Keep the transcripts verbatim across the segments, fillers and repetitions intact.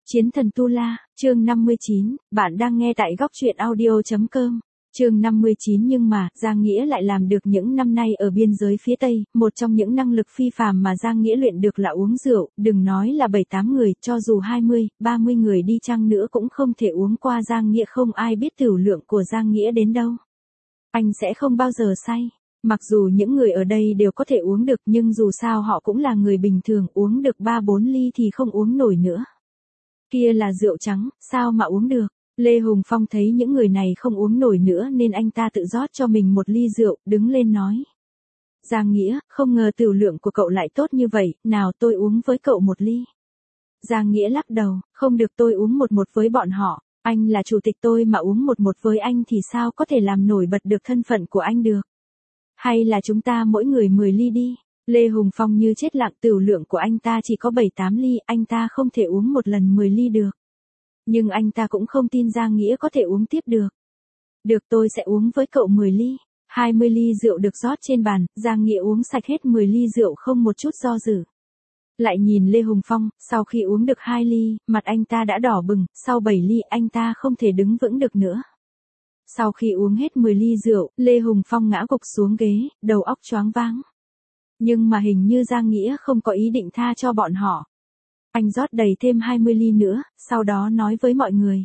Chiến thần Tu La, chương năm mươi chín, bạn đang nghe tại góc truyện audio chấm com. Chương năm mươi chín nhưng mà, Giang Nghĩa lại làm được những năm nay ở biên giới phía Tây, một trong những năng lực phi phàm mà Giang Nghĩa luyện được là uống rượu, đừng nói là bảy tám người, cho dù hai mươi, ba mươi người đi chăng nữa cũng không thể uống qua Giang Nghĩa, không ai biết tửu lượng của Giang Nghĩa đến đâu. Anh sẽ không bao giờ say. Mặc dù những người ở đây đều có thể uống được nhưng dù sao họ cũng là người bình thường, uống được ba bốn ly thì không uống nổi nữa. Kia là rượu trắng, sao mà uống được? Lê Hùng Phong thấy những người này không uống nổi nữa nên anh ta tự rót cho mình một ly rượu, đứng lên nói. Giang Nghĩa, không ngờ tửu lượng của cậu lại tốt như vậy, nào tôi uống với cậu một ly. Giang Nghĩa lắc đầu, không được, tôi uống một một với bọn họ, anh là chủ tịch tôi mà uống một một với anh thì sao có thể làm nổi bật được thân phận của anh được. Hay là chúng ta mỗi người mười ly đi. Lê Hùng Phong như chết lặng, tửu lượng của anh ta chỉ có bảy tám ly, anh ta không thể uống một lần mười ly được. Nhưng anh ta cũng không tin Giang Nghĩa có thể uống tiếp được. Được, tôi sẽ uống với cậu mười ly. hai mươi ly rượu được rót trên bàn, Giang Nghĩa uống sạch hết mười ly rượu không một chút do dự. Lại nhìn Lê Hùng Phong, sau khi uống được hai ly, mặt anh ta đã đỏ bừng, sau bảy ly anh ta không thể đứng vững được nữa. Sau khi uống hết mười ly rượu, Lê Hùng Phong ngã gục xuống ghế, đầu óc choáng váng. Nhưng mà hình như Giang Nghĩa không có ý định tha cho bọn họ. Anh rót đầy thêm hai mươi ly nữa, sau đó nói với mọi người.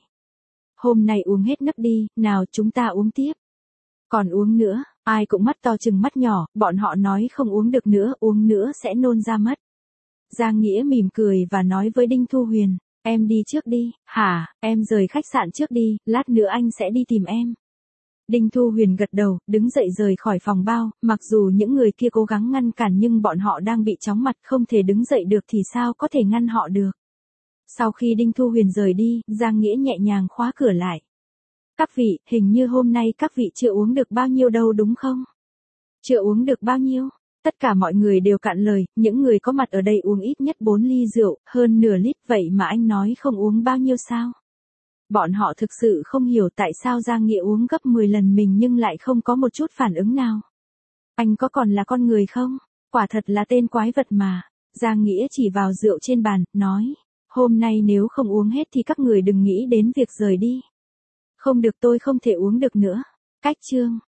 Hôm nay uống hết nấc đi, nào chúng ta uống tiếp. Còn uống nữa, ai cũng mắt to chừng mắt nhỏ, bọn họ nói không uống được nữa, uống nữa sẽ nôn ra mất. Giang Nghĩa mỉm cười và nói với Đinh Thu Huyền, em đi trước đi. Hả, em rời khách sạn trước đi, lát nữa anh sẽ đi tìm em. Đinh Thu Huyền gật đầu, đứng dậy rời khỏi phòng bao, mặc dù những người kia cố gắng ngăn cản nhưng bọn họ đang bị chóng mặt không thể đứng dậy được thì sao có thể ngăn họ được. Sau khi Đinh Thu Huyền rời đi, Giang Nghĩa nhẹ nhàng khóa cửa lại. Các vị, hình như hôm nay các vị chưa uống được bao nhiêu đâu đúng không? Chưa uống được bao nhiêu? Tất cả mọi người đều cạn lời, những người có mặt ở đây uống ít nhất bốn ly rượu, hơn nửa lít, vậy mà anh nói không uống bao nhiêu sao? Bọn họ thực sự không hiểu tại sao Giang Nghĩa uống gấp mười lần mình nhưng lại không có một chút phản ứng nào. Anh có còn là con người không? Quả thật là tên quái vật mà. Giang Nghĩa chỉ vào rượu trên bàn, nói. Hôm nay nếu không uống hết thì các người đừng nghĩ đến việc rời đi. Không được, tôi không thể uống được nữa. Cách chương.